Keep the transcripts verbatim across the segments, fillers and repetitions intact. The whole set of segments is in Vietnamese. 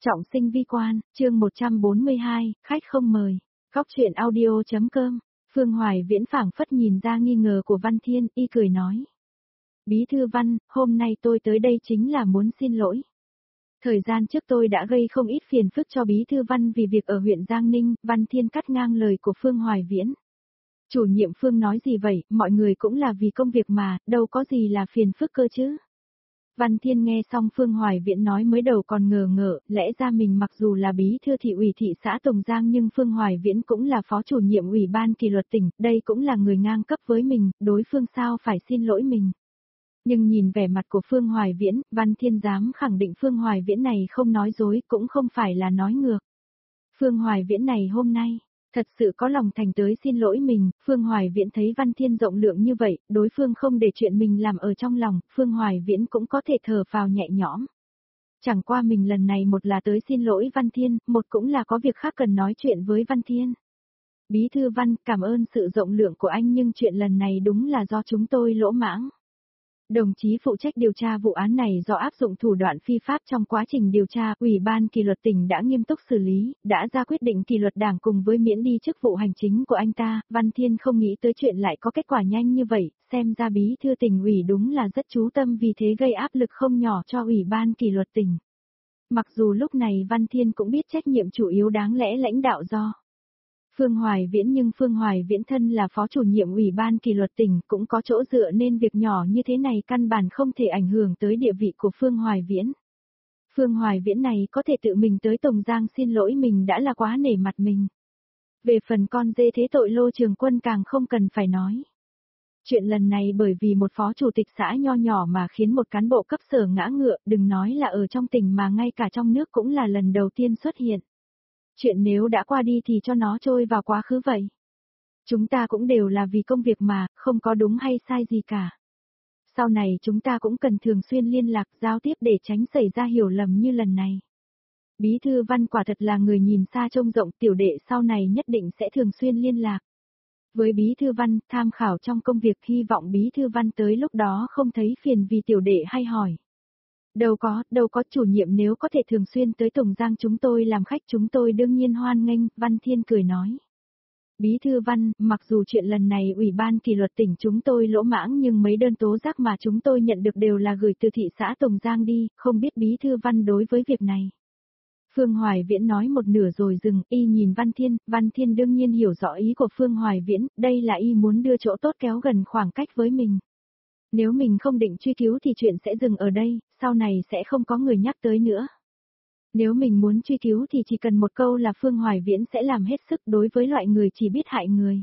Trọng sinh vi quan, chương một trăm bốn mươi hai, khách không mời. Góc truyện audio.com. Phương Hoài Viễn phảng phất nhìn ra nghi ngờ của Văn Thiên, y cười nói. Bí thư Văn, hôm nay tôi tới đây chính là muốn xin lỗi. Thời gian trước tôi đã gây không ít phiền phức cho Bí thư Văn vì việc ở huyện Giang Ninh. Văn Thiên cắt ngang lời của Phương Hoài Viễn. Chủ nhiệm Phương nói gì vậy, mọi người cũng là vì công việc mà, đâu có gì là phiền phức cơ chứ. Văn Thiên nghe xong Phương Hoài Viễn nói mới đầu còn ngờ ngợ, lẽ ra mình mặc dù là bí thư thị ủy thị xã Tùng Giang nhưng Phương Hoài Viễn cũng là phó chủ nhiệm ủy ban kỷ luật tỉnh, đây cũng là người ngang cấp với mình, đối phương sao phải xin lỗi mình. Nhưng nhìn vẻ mặt của Phương Hoài Viễn, Văn Thiên dám khẳng định Phương Hoài Viễn này không nói dối cũng không phải là nói ngược. Phương Hoài Viễn này hôm nay, thật sự có lòng thành tới xin lỗi mình. Phương Hoài Viễn thấy Văn Thiên rộng lượng như vậy, đối phương không để chuyện mình làm ở trong lòng, Phương Hoài Viễn cũng có thể thở phào nhẹ nhõm. Chẳng qua mình lần này một là tới xin lỗi Văn Thiên, một cũng là có việc khác cần nói chuyện với Văn Thiên. Bí thư Văn, cảm ơn sự rộng lượng của anh nhưng chuyện lần này đúng là do chúng tôi lỗ mãng. Đồng chí phụ trách điều tra vụ án này do áp dụng thủ đoạn phi pháp trong quá trình điều tra, Ủy ban kỷ luật tỉnh đã nghiêm túc xử lý, đã ra quyết định kỷ luật đảng cùng với miễn đi chức vụ hành chính của anh ta. Văn Thiên không nghĩ tới chuyện lại có kết quả nhanh như vậy, xem ra bí thư tỉnh ủy đúng là rất chú tâm vì thế gây áp lực không nhỏ cho Ủy ban kỷ luật tỉnh. Mặc dù lúc này Văn Thiên cũng biết trách nhiệm chủ yếu đáng lẽ lãnh đạo do Phương Hoài Viễn nhưng Phương Hoài Viễn thân là phó chủ nhiệm ủy ban kỷ luật tỉnh cũng có chỗ dựa nên việc nhỏ như thế này căn bản không thể ảnh hưởng tới địa vị của Phương Hoài Viễn. Phương Hoài Viễn này có thể tự mình tới Tùng Giang xin lỗi mình đã là quá nể mặt mình. Về phần con dê thế tội Lô Trường Quân càng không cần phải nói. Chuyện lần này bởi vì một phó chủ tịch xã nho nhỏ mà khiến một cán bộ cấp sở ngã ngựa, đừng nói là ở trong tỉnh mà ngay cả trong nước cũng là lần đầu tiên xuất hiện. Chuyện nếu đã qua đi thì cho nó trôi vào quá khứ vậy. Chúng ta cũng đều là vì công việc mà, không có đúng hay sai gì cả. Sau này chúng ta cũng cần thường xuyên liên lạc giao tiếp để tránh xảy ra hiểu lầm như lần này. Bí thư Văn quả thật là người nhìn xa trông rộng, tiểu đệ sau này nhất định sẽ thường xuyên liên lạc. Với Bí thư Văn, tham khảo trong công việc hy vọng Bí thư Văn tới lúc đó không thấy phiền vì tiểu đệ hay hỏi. Đâu có, đâu có chủ nhiệm nếu có thể thường xuyên tới Tùng Giang chúng tôi làm khách chúng tôi đương nhiên hoan nghênh, Văn Thiên cười nói. Bí thư Văn, mặc dù chuyện lần này Ủy ban kỷ luật tỉnh chúng tôi lỗ mãng nhưng mấy đơn tố giác mà chúng tôi nhận được đều là gửi từ thị xã Tùng Giang đi, không biết Bí thư Văn đối với việc này. Phương Hoài Viễn nói một nửa rồi dừng, y nhìn Văn Thiên, Văn Thiên đương nhiên hiểu rõ ý của Phương Hoài Viễn, đây là y muốn đưa chỗ tốt kéo gần khoảng cách với mình. Nếu mình không định truy cứu thì chuyện sẽ dừng ở đây, sau này sẽ không có người nhắc tới nữa. Nếu mình muốn truy cứu thì chỉ cần một câu là Phương Hoài Viễn sẽ làm hết sức đối với loại người chỉ biết hại người.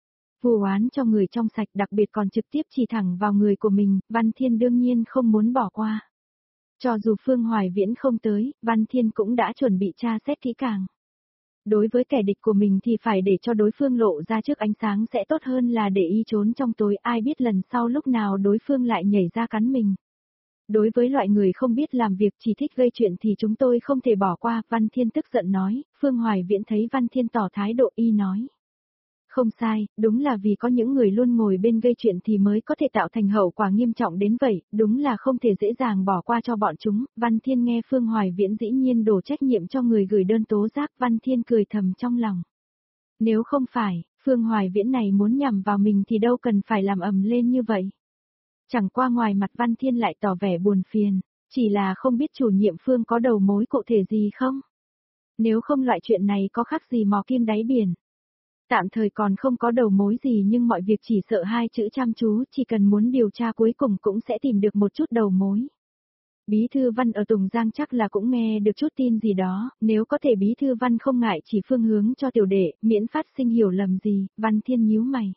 Vu oán cho người trong sạch đặc biệt còn trực tiếp chỉ thẳng vào người của mình, Văn Thiên đương nhiên không muốn bỏ qua. Cho dù Phương Hoài Viễn không tới, Văn Thiên cũng đã chuẩn bị tra xét kỹ càng. Đối với kẻ địch của mình thì phải để cho đối phương lộ ra trước ánh sáng sẽ tốt hơn là để y trốn trong tối, ai biết lần sau lúc nào đối phương lại nhảy ra cắn mình. Đối với loại người không biết làm việc chỉ thích gây chuyện thì chúng tôi không thể bỏ qua, Văn Thiên tức giận nói. Phương Hoài Viễn thấy Văn Thiên tỏ thái độ y nói. Không sai, đúng là vì có những người luôn ngồi bên gây chuyện thì mới có thể tạo thành hậu quả nghiêm trọng đến vậy, đúng là không thể dễ dàng bỏ qua cho bọn chúng. Văn Thiên nghe Phương Hoài Viễn dĩ nhiên đổ trách nhiệm cho người gửi đơn tố giác, Văn Thiên cười thầm trong lòng. Nếu không phải, Phương Hoài Viễn này muốn nhằm vào mình thì đâu cần phải làm ầm lên như vậy. Chẳng qua ngoài mặt Văn Thiên lại tỏ vẻ buồn phiền, chỉ là không biết chủ nhiệm Phương có đầu mối cụ thể gì không? Nếu không loại chuyện này có khác gì mò kim đáy biển. Tạm thời còn không có đầu mối gì nhưng mọi việc chỉ sợ hai chữ chăm chú, chỉ cần muốn điều tra cuối cùng cũng sẽ tìm được một chút đầu mối. Bí thư Văn ở Tùng Giang chắc là cũng nghe được chút tin gì đó, nếu có thể Bí thư Văn không ngại chỉ phương hướng cho tiểu đệ, miễn phát sinh hiểu lầm gì, Văn Thiên nhíu mày.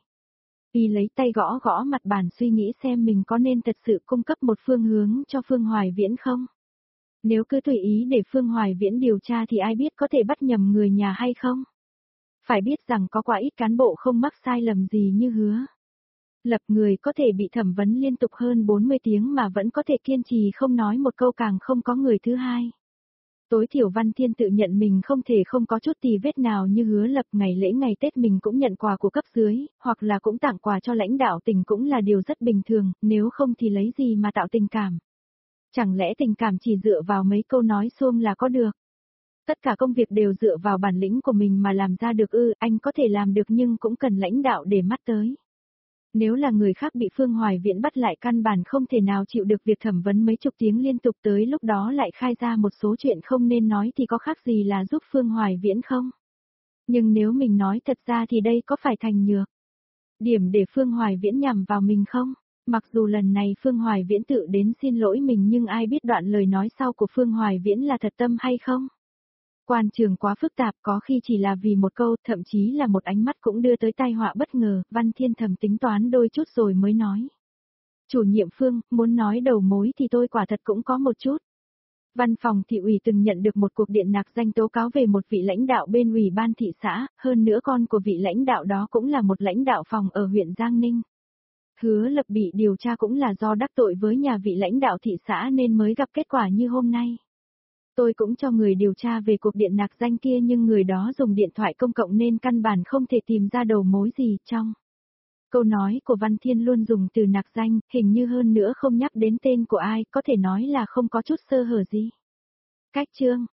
Y lấy tay gõ gõ mặt bàn suy nghĩ xem mình có nên thật sự cung cấp một phương hướng cho Phương Hoài Viễn không? Nếu cứ tùy ý để Phương Hoài Viễn điều tra thì ai biết có thể bắt nhầm người nhà hay không? Phải biết rằng có quá ít cán bộ không mắc sai lầm gì như hứa. Lập người có thể bị thẩm vấn liên tục hơn bốn mươi tiếng mà vẫn có thể kiên trì không nói một câu càng không có người thứ hai. Tối thiểu Văn Thiên tự nhận mình không thể không có chút tì vết nào như hứa Lập, ngày lễ ngày Tết mình cũng nhận quà của cấp dưới, hoặc là cũng tặng quà cho lãnh đạo tỉnh cũng là điều rất bình thường, nếu không thì lấy gì mà tạo tình cảm. Chẳng lẽ tình cảm chỉ dựa vào mấy câu nói xuông là có được? Tất cả công việc đều dựa vào bản lĩnh của mình mà làm ra được ư, anh có thể làm được nhưng cũng cần lãnh đạo để mắt tới. Nếu là người khác bị Phương Hoài Viễn bắt lại căn bản không thể nào chịu được việc thẩm vấn mấy chục tiếng liên tục, tới lúc đó lại khai ra một số chuyện không nên nói thì có khác gì là giúp Phương Hoài Viễn không? Nhưng nếu mình nói thật ra thì đây có phải thành nhược điểm để Phương Hoài Viễn nhằm vào mình không? Mặc dù lần này Phương Hoài Viễn tự đến xin lỗi mình nhưng ai biết đoạn lời nói sau của Phương Hoài Viễn là thật tâm hay không? Quan trường quá phức tạp, có khi chỉ là vì một câu, thậm chí là một ánh mắt cũng đưa tới tai họa bất ngờ, Văn Thiên thầm tính toán đôi chút rồi mới nói. Chủ nhiệm Phương, muốn nói đầu mối thì tôi quả thật cũng có một chút. Văn phòng thị ủy từng nhận được một cuộc điện nạc danh tố cáo về một vị lãnh đạo bên ủy ban thị xã, hơn nữa con của vị lãnh đạo đó cũng là một lãnh đạo phòng ở huyện Giang Ninh. Hứa Lập bị điều tra cũng là do đắc tội với nhà vị lãnh đạo thị xã nên mới gặp kết quả như hôm nay. Tôi cũng cho người điều tra về cuộc điện nạc danh kia nhưng người đó dùng điện thoại công cộng nên căn bản không thể tìm ra đầu mối gì trong. Câu nói của Văn Thiên luôn dùng từ nạc danh, hình như hơn nữa không nhắc đến tên của ai, có thể nói là không có chút sơ hở gì. Cách chương